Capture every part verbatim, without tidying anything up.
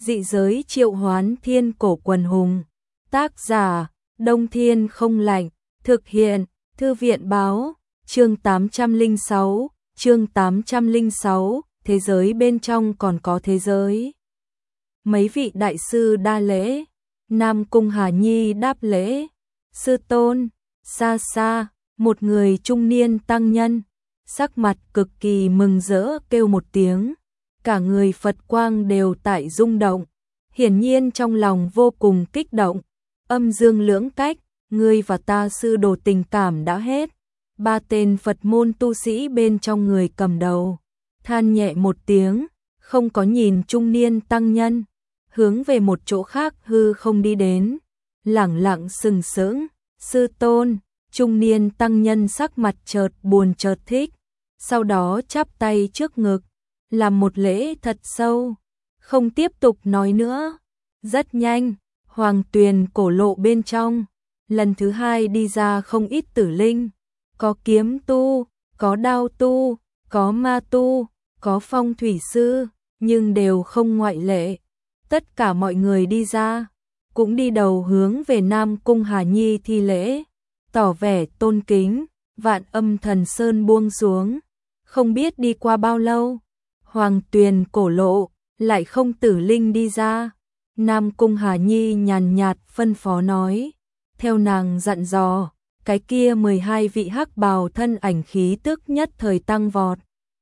Dị giới triệu hoán thiên cổ quần hùng. Tác giả, Đông Thiên Không Lạnh. Thực hiện, Thư viện báo. Chương tám trăm lẻ sáu, chương tám trăm lẻ sáu, thế giới bên trong còn có thế giới. Mấy vị đại sư đa lễ. Nam Cung Hà Nhi đáp lễ. Sư tôn. Xa xa, một người trung niên tăng nhân, sắc mặt cực kỳ mừng rỡ kêu một tiếng. Cả người Phật quang đều tại rung động, hiển nhiên trong lòng vô cùng kích động. Âm dương lưỡng cách, ngươi và ta sư đồ tình cảm đã hết. Ba tên Phật môn tu sĩ bên trong người cầm đầu, than nhẹ một tiếng, không có nhìn trung niên tăng nhân, hướng về một chỗ khác hư không đi đến, lẳng lặng sừng sững. Sư tôn. Trung niên tăng nhân sắc mặt chợt buồn chợt thích, sau đó chắp tay trước ngực, làm một lễ thật sâu, không tiếp tục nói nữa. Rất nhanh, Hoàng Tuyền cổ lộ bên trong, lần thứ hai đi ra không ít tử linh, có kiếm tu, có đao tu, có ma tu, có phong thủy sư, nhưng đều không ngoại lệ. Tất cả mọi người đi ra, cũng đi đầu hướng về Nam Cung Hà Nhi thi lễ, tỏ vẻ tôn kính. Vạn Âm Thần Sơn buông xuống, không biết đi qua bao lâu, Hoàng Tuyền cổ lộ lại không tử linh đi ra. Nam Cung Hà Nhi nhàn nhạt phân phó nói, theo nàng dặn dò, cái kia mười hai vị hắc bào thân ảnh khí tức nhất thời tăng vọt,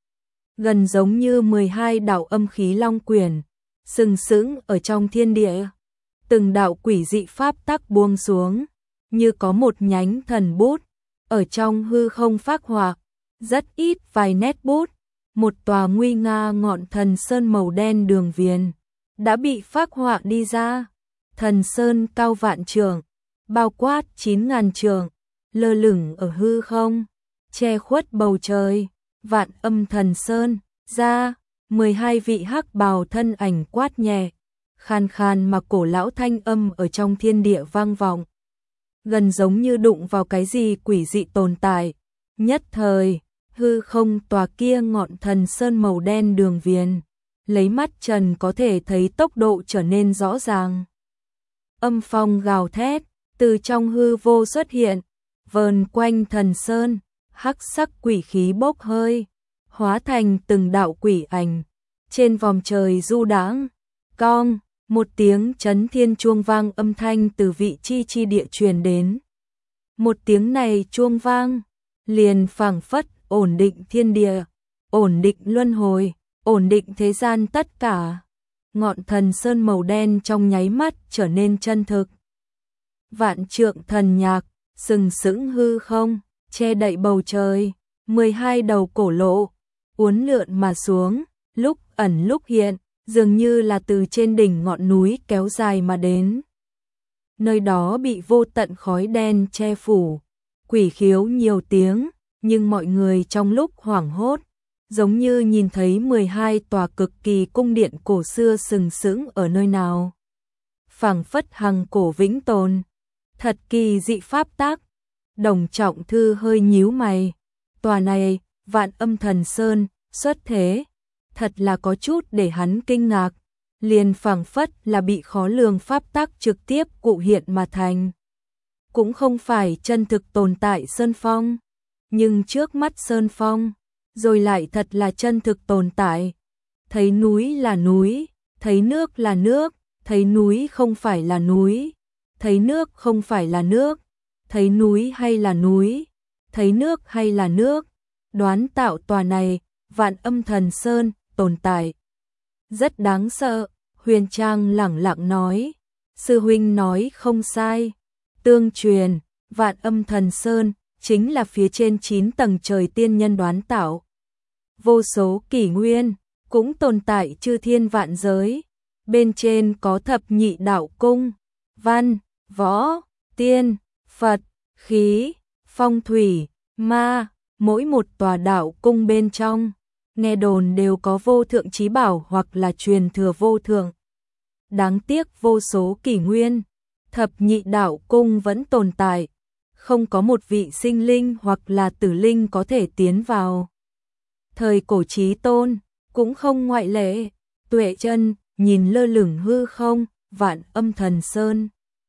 gần giống như mười hai đạo âm khí long quyển, sừng sững ở trong thiên địa. Từng đạo quỷ dị pháp tắc buông xuống, như có một nhánh thần bút ở trong hư không phác họa, rất ít vài nét bút, một tòa nguy nga ngọn thần sơn màu đen đường viền đã bị phác họa đi ra. Thần sơn cao vạn trượng, bao quát chín ngàn trượng, lơ lửng ở hư không, che khuất bầu trời. Vạn Âm Thần Sơn ra, mười hai vị hắc bào thân ảnh quát nhẹ, khan khan mà cổ lão thanh âm ở trong thiên địa vang vọng, gần giống như đụng vào cái gì quỷ dị tồn tại. Nhất thời, hư không tòa kia ngọn thần sơn màu đen đường viền, lấy mắt trần có thể thấy tốc độ trở nên rõ ràng. Âm phong gào thét, từ trong hư vô xuất hiện, vờn quanh thần sơn, hắc sắc quỷ khí bốc hơi, hóa thành từng đạo quỷ ảnh, trên vòm trời du đãng. Cong, một tiếng chấn thiên chuông vang âm thanh từ vị chi chi địa truyền đến. Một tiếng này chuông vang, liền phảng phất ổn định thiên địa, ổn định luân hồi, ổn định thế gian tất cả. Ngọn thần sơn màu đen trong nháy mắt trở nên chân thực. Vạn trượng thần nhạc, sừng sững hư không, che đậy bầu trời, mười hai đầu cổ lộ, uốn lượn mà xuống, lúc ẩn lúc hiện, dường như là từ trên đỉnh ngọn núi kéo dài mà đến. Nơi đó bị vô tận khói đen che phủ, quỷ khiếu nhiều tiếng, nhưng mọi người trong lúc hoảng hốt, giống như nhìn thấy mười hai tòa cực kỳ cung điện cổ xưa sừng sững ở nơi nào. Phảng phất hằng cổ vĩnh tồn, thật kỳ dị pháp tác. Đồng Trọng Thư hơi nhíu mày, tòa này, Vạn Âm Thần Sơn, xuất thế, thật là có chút để hắn kinh ngạc, liền phảng phất là bị khó lường pháp tắc trực tiếp cụ hiện mà thành. Cũng không phải chân thực tồn tại sơn phong, nhưng trước mắt sơn phong, rồi lại thật là chân thực tồn tại. Thấy núi là núi, thấy nước là nước, thấy núi không phải là núi, thấy nước không phải là nước, thấy núi hay là núi, thấy nước hay là nước. Đoán tạo tòa này, Vạn Âm Thần Sơn, tồn tại rất đáng sợ. Huyền Trang lẳng lặng nói, sư huynh nói không sai. Tương truyền, Vạn Âm Thần Sơn chính là phía trên chín tầng trời tiên nhân đoán tạo. Vô số kỷ nguyên, cũng tồn tại chư thiên vạn giới. Bên trên có thập nhị đạo cung, văn, võ, tiên, Phật, khí, phong thủy, ma, mỗi một tòa đạo cung bên trong, nghe đồn đều có vô thượng chí bảo hoặc là truyền thừa vô thượng. Đáng tiếc vô số kỷ nguyên, thập nhị đạo cung vẫn tồn tại, không có một vị sinh linh hoặc là tử linh có thể tiến vào. Thời cổ Chí Tôn cũng không ngoại lệ. Tuệ Chân nhìn lơ lửng hư không, Vạn Âm Thần Sơn.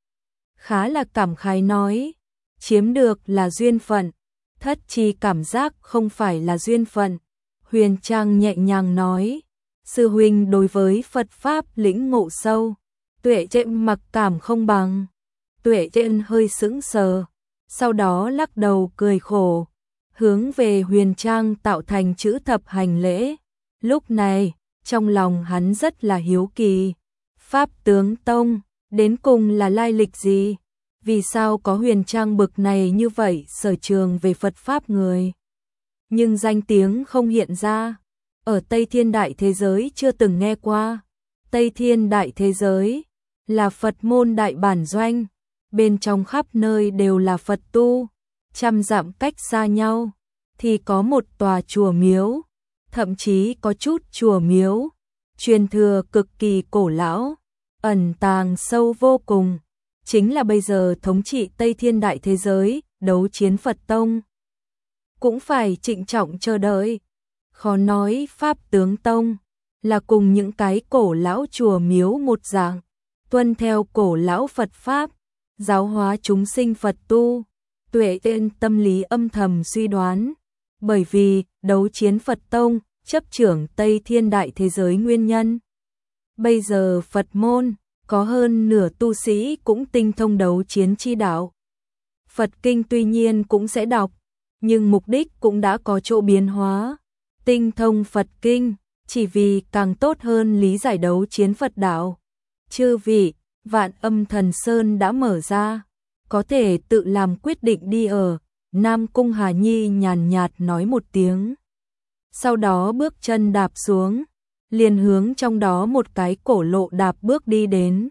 Khá là cảm khái nói, chiếm được là duyên phận, thất chi cảm giác không phải là duyên phận. Huyền Trang nhẹ nhàng nói, sư huynh đối với Phật Pháp lĩnh ngộ sâu, Tuệ Trệnh mặc cảm không bằng. Tuệ Trệnh hơi sững sờ, sau đó lắc đầu cười khổ, hướng về Huyền Trang tạo thành chữ thập hành lễ. Lúc này, trong lòng hắn rất là hiếu kỳ, Pháp Tướng Tông, đến cùng là lai lịch gì? Vì sao có Huyền Trang bực này như vậy sở trường về Phật Pháp người? Nhưng danh tiếng không hiện ra, ở Tây Thiên Đại thế giới chưa từng nghe qua. Tây Thiên Đại thế giới là Phật môn đại bản doanh, bên trong khắp nơi đều là Phật tu, trăm dặm cách xa nhau thì có một tòa chùa miếu, thậm chí có chút chùa miếu truyền thừa cực kỳ cổ lão, ẩn tàng sâu vô cùng, chính là bây giờ thống trị Tây Thiên Đại thế giới, Đấu Chiến Phật Tông. Cũng phải trịnh trọng chờ đợi. Khó nói Pháp Tướng Tông là cùng những cái cổ lão chùa miếu một dạng, tuân theo cổ lão Phật Pháp, giáo hóa chúng sinh Phật tu. Tuệ tên tâm lý âm thầm suy đoán, bởi vì Đấu Chiến Phật Tông chấp trưởng Tây Thiên Đại thế giới nguyên nhân. Bây giờ Phật môn có hơn nửa tu sĩ cũng tinh thông đấu chiến chi đạo. Phật kinh tuy nhiên cũng sẽ đọc, nhưng mục đích cũng đã có chỗ biến hóa. Tinh thông Phật kinh chỉ vì càng tốt hơn lý giải đấu chiến Phật đạo. Chư vị, Vạn Âm Thần Sơn đã mở ra, có thể tự làm quyết định đi ở. Nam Cung Hà Nhi nhàn nhạt nói một tiếng, sau đó bước chân đạp xuống, liền hướng trong đó một cái cổ lộ đạp bước đi đến.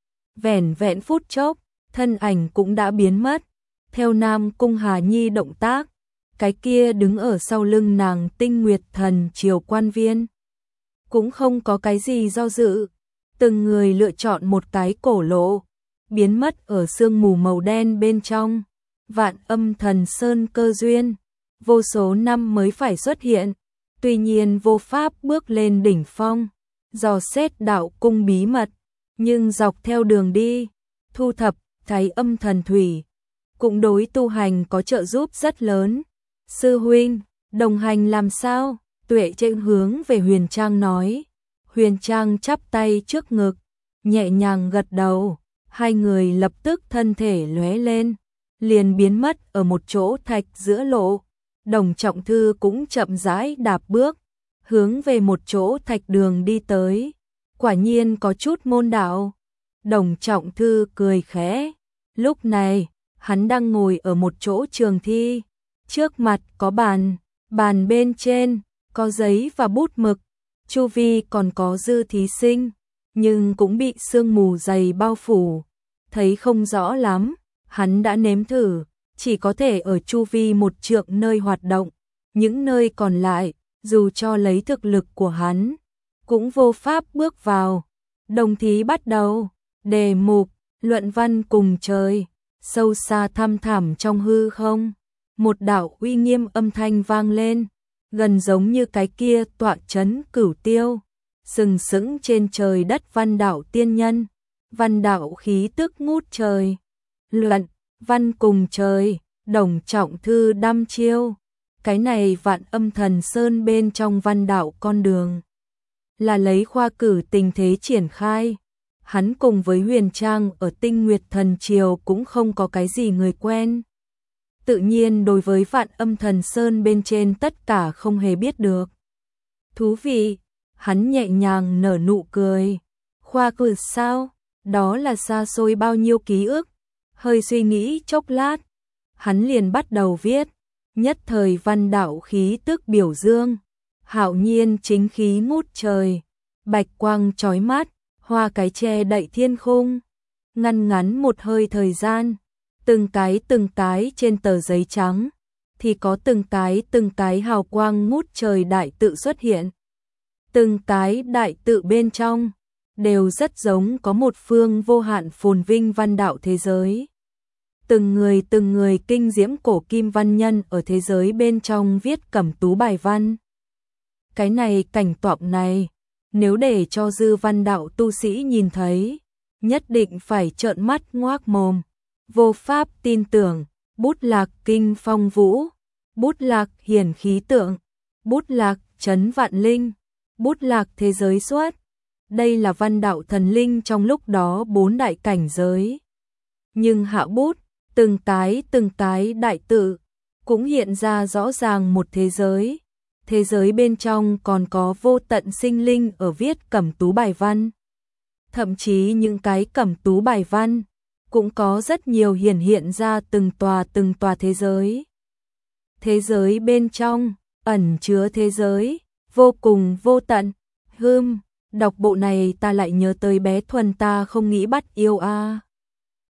Vẻn vẹn phút chốc, thân ảnh cũng đã biến mất. Theo Nam Cung Hà Nhi động tác, cái kia đứng ở sau lưng nàng Tinh Nguyệt Thần Triều quan viên cũng không có cái gì do dự, từng người lựa chọn một cái cổ lộ, biến mất ở sương mù màu đen bên trong. Vạn Âm Thần Sơn cơ duyên, vô số năm mới phải xuất hiện, tuy nhiên vô pháp bước lên đỉnh phong, dò xét đạo cung bí mật, nhưng dọc theo đường đi, thu thập, thấy âm thần thủy, cũng đối tu hành có trợ giúp rất lớn. Sư huynh, đồng hành làm sao? Tuệ Trệnh hướng về Huyền Trang nói. Huyền Trang chắp tay trước ngực, nhẹ nhàng gật đầu, hai người lập tức thân thể lóe lên, liền biến mất ở một chỗ thạch giữa lộ. Đồng Trọng Thư cũng chậm rãi đạp bước, hướng về một chỗ thạch đường đi tới. Quả nhiên có chút môn đạo. Đồng Trọng Thư cười khẽ. Lúc này, hắn đang ngồi ở một chỗ trường thi. Trước mặt có bàn, bàn bên trên có giấy và bút mực. Chu vi còn có dư thí sinh, nhưng cũng bị sương mù dày bao phủ, thấy không rõ lắm. Hắn đã nếm thử, chỉ có thể ở chu vi một trượng nơi hoạt động, những nơi còn lại, dù cho lấy thực lực của hắn, cũng vô pháp bước vào. Đồng thí bắt đầu, đề mục, luận văn cùng trời, sâu xa thăm thẳm trong hư không, một đạo uy nghiêm âm thanh vang lên, gần giống như cái kia tọa chấn Cửu Tiêu, sừng sững trên trời đất văn đạo tiên nhân, văn đạo khí tức ngút trời. Luận văn cùng trời, Đồng Trọng Thư đăm chiêu. Cái này Vạn Âm Thần Sơn bên trong văn đạo con đường, là lấy khoa cử tình thế triển khai. Hắn cùng với Huyền Trang ở Tinh Nguyệt Thần Triều cũng không có cái gì người quen. Tự nhiên đối với Vạn Âm Thần Sơn bên trên tất cả không hề biết được. Thú vị, hắn nhẹ nhàng nở nụ cười. Khoa cử sao? Đó là xa xôi bao nhiêu ký ức. Hơi suy nghĩ chốc lát, hắn liền bắt đầu viết. Nhất thời văn đạo khí tức biểu dương, hạo nhiên chính khí ngút trời, bạch quang chói mắt, hoa cái che đậy thiên khung. Ngăn ngắn một hơi thời gian, từng cái từng cái trên tờ giấy trắng, thì có từng cái từng cái hào quang ngút trời đại tự xuất hiện. Từng cái đại tự bên trong, đều rất giống có một phương vô hạn phồn vinh văn đạo thế giới. Từng người từng người kinh diễm cổ kim văn nhân ở thế giới bên trong viết cẩm tú bài văn. Cái này cảnh tượng này, nếu để cho dư văn đạo tu sĩ nhìn thấy, nhất định phải trợn mắt ngoác mồm, vô pháp tin tưởng. Bút lạc kinh phong vũ, bút lạc hiển khí tượng, bút lạc trấn vạn linh, bút lạc thế giới xuất. Đây là văn đạo thần linh trong lúc đó bốn đại cảnh giới. Nhưng hạ bút, từng cái từng cái đại tự, cũng hiện ra rõ ràng một thế giới. Thế giới bên trong còn có vô tận sinh linh ở viết cẩm tú bài văn. Thậm chí những cái cẩm tú bài văn cũng có rất nhiều hiển hiện ra từng tòa từng tòa thế giới. Thế giới bên trong ẩn chứa thế giới vô cùng vô tận. Hừm, đọc bộ này ta lại nhớ tới bé Thuần ta không nghĩ bắt yêu a. À.